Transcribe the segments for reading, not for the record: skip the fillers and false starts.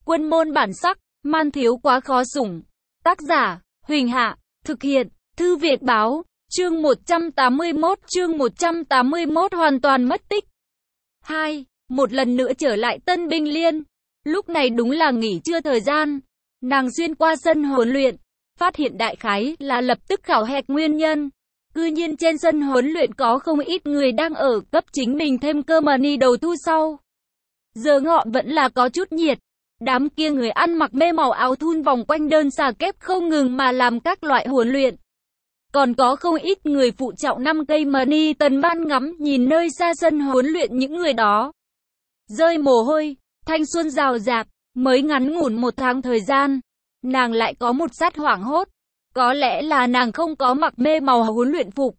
Quân môn bản sắc, man thiếu quá khó sủng. Tác giả, Huỳnh Hạ, thực hiện, Thư Việt Báo, chương 181 hoàn toàn mất tích. 2. Một lần nữa trở lại Tân Binh Liên. Lúc này đúng là nghỉ trưa thời gian. Nàng xuyên qua sân huấn luyện, phát hiện đại khái là lập tức khảo hạch nguyên nhân. Cư nhiên trên sân huấn luyện có không ít người đang ở cấp chính mình thêm cơ money đầu thu sau. Giờ ngọ vẫn là có chút nhiệt. Đám kia người ăn mặc mê màu áo thun vòng quanh đơn xà kép không ngừng mà làm các loại huấn luyện. Còn có không ít người phụ trọng 5 cây money. Tần Ban ngắm nhìn nơi xa sân huấn luyện những người đó. Rơi mồ hôi, thanh xuân rào rạt, mới ngắn ngủn 1 tháng thời gian. Nàng lại có một sát hoảng hốt. Có lẽ là nàng không có mặc mê màu huấn luyện phục.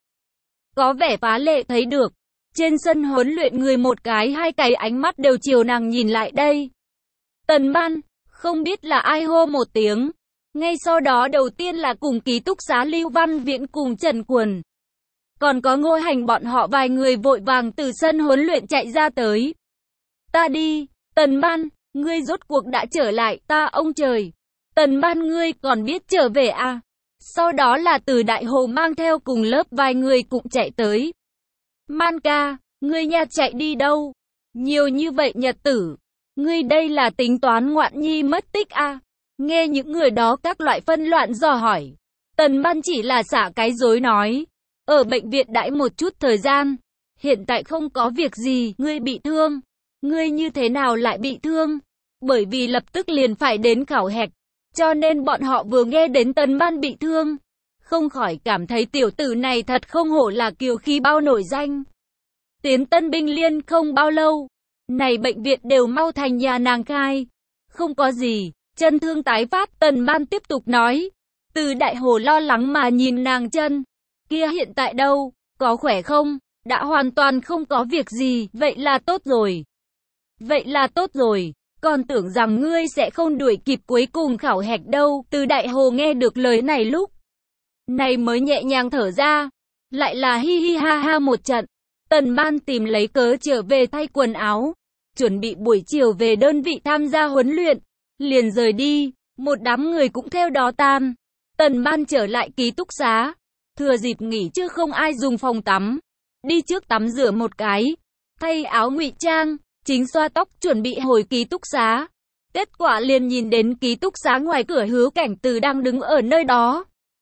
Có vẻ phá lệ thấy được. Trên sân huấn luyện người một cái hai cái ánh mắt đều chiều nàng nhìn lại đây. Tần Ban, không biết là ai hô một tiếng. Ngay sau đó đầu tiên là cùng ký túc xá Lưu Văn Viễn cùng Trần Quần. Còn có Ngô Hành bọn họ vài người vội vàng từ sân huấn luyện chạy ra tới. Ta đi, Tần Ban, ngươi rốt cuộc đã trở lại, ta ông trời. Tần Ban ngươi còn biết trở về à? Sau đó là từ Đại Hồ mang theo cùng lớp vài người cũng chạy tới. Man ca, ngươi nha chạy đi đâu? Nhiều như vậy nhật tử. Ngươi đây là tính toán ngoạn nhi mất tích à? Nghe những người đó các loại phân loạn dò hỏi. Tần Ban chỉ là xả cái dối nói. Ở bệnh viện đãi một chút thời gian. Hiện tại không có việc gì, ngươi bị thương. Ngươi như thế nào lại bị thương? Bởi vì lập tức liền phải đến khảo hạch. Cho nên bọn họ vừa nghe đến Tần Ban bị thương. Không khỏi cảm thấy tiểu tử này thật không hổ là kiều khí bao nổi danh. Tiến Tân Binh Liên không bao lâu. Này bệnh viện đều mau thành nhà nàng khai. Không có gì, chân thương tái phát. Tần Ban tiếp tục nói. Từ Đại Hồ lo lắng mà nhìn nàng chân. Kia hiện tại đâu, có khỏe không? Đã hoàn toàn không có việc gì, vậy là tốt rồi. Vậy là tốt rồi, còn tưởng rằng ngươi sẽ không đuổi kịp cuối cùng khảo hạch đâu. Từ Đại Hồ nghe được lời này lúc này mới nhẹ nhàng thở ra. Lại là hi hi ha ha một trận. Tần Ban tìm lấy cớ trở về thay quần áo. Chuẩn bị buổi chiều về đơn vị tham gia huấn luyện. Liền rời đi, một đám người cũng theo đó tan. Tần Ban trở lại ký túc xá. Thừa dịp nghỉ chứ không ai dùng phòng tắm. Đi trước tắm rửa một cái. Thay áo ngụy trang. Chính xoa tóc chuẩn bị hồi ký túc xá. Kết quả liền nhìn đến ký túc xá ngoài cửa Hứa Cảnh Từ đang đứng ở nơi đó.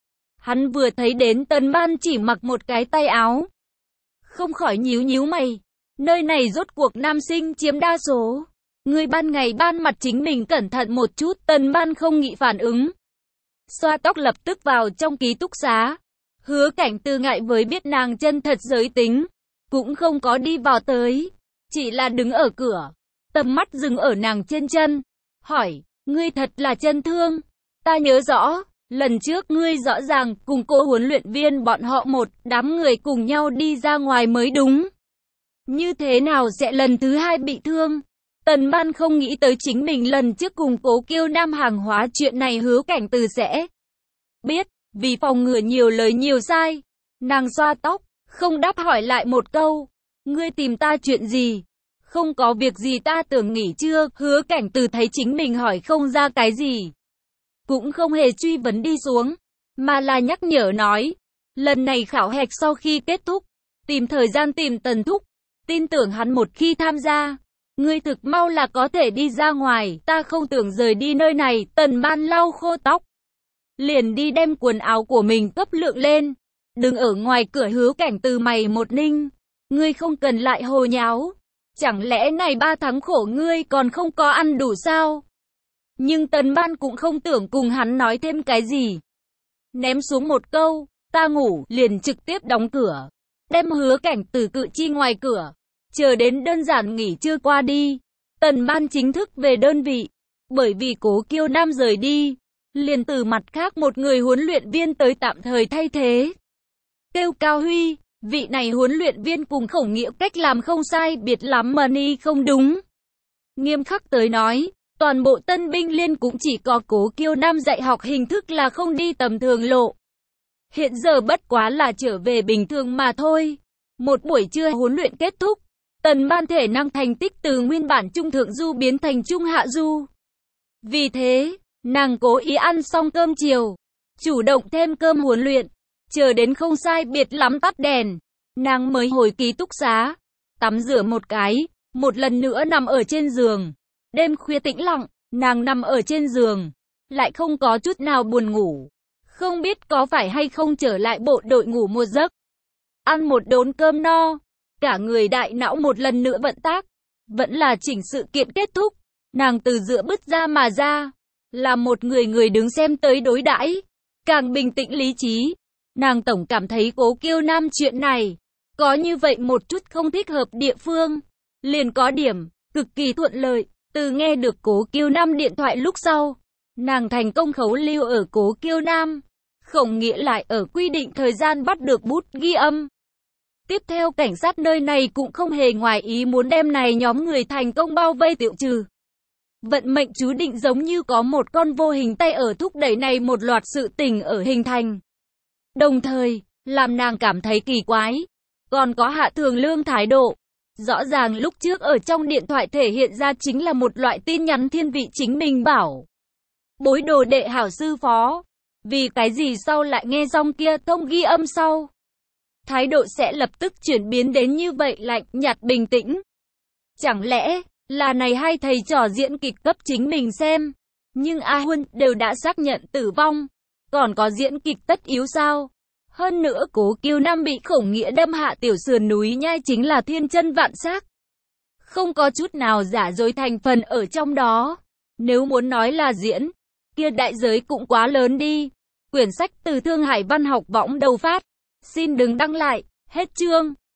Hắn vừa thấy đến Tần Ban chỉ mặc một cái tay áo. Không khỏi nhíu nhíu mày. Nơi này rốt cuộc nam sinh chiếm đa số. Người ban ngày ban mặt chính mình cẩn thận một chút. Tần Ban không nghĩ phản ứng. Xoa tóc lập tức vào trong ký túc xá. Hứa Cảnh Từ ngại với biết nàng chân thật giới tính. Cũng không có đi vào tới. Chỉ là đứng ở cửa. Tầm mắt dừng ở nàng trên chân. Hỏi, ngươi thật là chân thương. Ta nhớ rõ, lần trước ngươi rõ ràng cùng cô huấn luyện viên bọn họ một đám người cùng nhau đi ra ngoài mới đúng. Như thế nào sẽ lần thứ hai bị thương? Tần Ban không nghĩ tới chính mình lần trước cùng Cố Kiêu Nam hàng hóa chuyện này Hứa Cảnh Từ sẽ biết, vì phòng ngừa nhiều lời nhiều sai. Nàng xoa tóc, không đáp hỏi lại một câu. Ngươi tìm ta chuyện gì? Không có việc gì ta tưởng nghỉ trưa. Hứa Cảnh Từ thấy chính mình hỏi không ra cái gì. Cũng không hề truy vấn đi xuống. Mà là nhắc nhở nói. Lần này khảo hạch sau khi kết thúc. Tìm thời gian tìm Tần Thúc. Tin tưởng hắn một khi tham gia. Ngươi thực mau là có thể đi ra ngoài. Ta không tưởng rời đi nơi này. Tần Ban lau khô tóc. Liền đi đem quần áo của mình cấp lượng lên. Đừng ở ngoài cửa. Hứa Cảnh Từ mày một ninh. Ngươi không cần lại hồ nháo. Chẳng lẽ này 3 tháng khổ ngươi còn không có ăn đủ sao? Nhưng Tần Ban cũng không tưởng cùng hắn nói thêm cái gì. Ném xuống một câu, ta ngủ, liền trực tiếp đóng cửa. Đem Hứa Cảnh Từ cự chi ngoài cửa. Chờ đến đơn giản nghỉ trưa qua đi. Tần Ban chính thức về đơn vị. Bởi vì Cố Kiêu Nam rời đi. Liền từ mặt khác một người huấn luyện viên tới tạm thời thay thế. Kêu Cao Huy. Vị này huấn luyện viên cùng Khổng Nghĩa cách làm không sai biệt lắm mà ni không đúng. Nghiêm khắc tới nói, toàn bộ Tân Binh Liên cũng chỉ có Cố Kiêu Nam dạy học hình thức là không đi tầm thường lộ. Hiện giờ bất quá là trở về bình thường mà thôi. Một buổi trưa huấn luyện kết thúc, Tần Ban thể năng thành tích từ nguyên bản trung thượng du biến thành trung hạ du. Vì thế, nàng cố ý ăn xong cơm chiều, chủ động thêm cơm huấn luyện, chờ đến không sai biệt lắm tắt đèn, nàng mới hồi ký túc xá, tắm rửa một cái, một lần nữa nằm ở trên giường. Đêm khuya tĩnh lặng, nàng nằm ở trên giường, lại không có chút nào buồn ngủ. Không biết có phải hay không trở lại bộ đội ngủ một giấc. Ăn một đốn cơm no, cả người đại não một lần nữa vận tác. Vẫn là chỉnh sự kiện kết thúc, nàng từ giữa bứt ra mà ra, là một người đứng xem tới đối đãi, càng bình tĩnh lý trí. Nàng tổng cảm thấy Cố Kiêu Nam chuyện này, có như vậy một chút không thích hợp địa phương. Liền có điểm, cực kỳ thuận lợi, từ nghe được Cố Kiêu Nam điện thoại lúc sau, nàng thành công khấu lưu ở Cố Kiêu Nam. Khổng Nghĩa lại ở quy định thời gian bắt được bút ghi âm. Tiếp theo cảnh sát nơi này cũng không hề ngoài ý muốn đem này nhóm người thành công bao vây tiêu trừ. Vận mệnh chú định giống như có một con vô hình tay ở thúc đẩy này một loạt sự tình ở hình thành. Đồng thời, làm nàng cảm thấy kỳ quái, còn có Hạ Thường Lương thái độ. Rõ ràng lúc trước ở trong điện thoại thể hiện ra chính là một loại tin nhắn thiên vị chính mình bảo. Bối đồ đệ hảo sư phó. Vì cái gì sau lại nghe xong kia thông ghi âm sau, thái độ sẽ lập tức chuyển biến đến như vậy lạnh nhạt bình tĩnh. Chẳng lẽ là này hai thầy trò diễn kịch cấp chính mình xem, nhưng A Huân đều đã xác nhận tử vong, còn có diễn kịch tất yếu sao? Hơn nữa Cố Kiêu Nam bị Khổng Nghĩa đâm hạ tiểu sườn núi nhai chính là thiên chân vạn xác, không có chút nào giả dối thành phần ở trong đó. Nếu muốn nói là diễn, kia đại giới cũng quá lớn đi. Quyển sách từ Thương Hải Văn học võng đầu phát. Xin đừng đăng lại. Hết chương.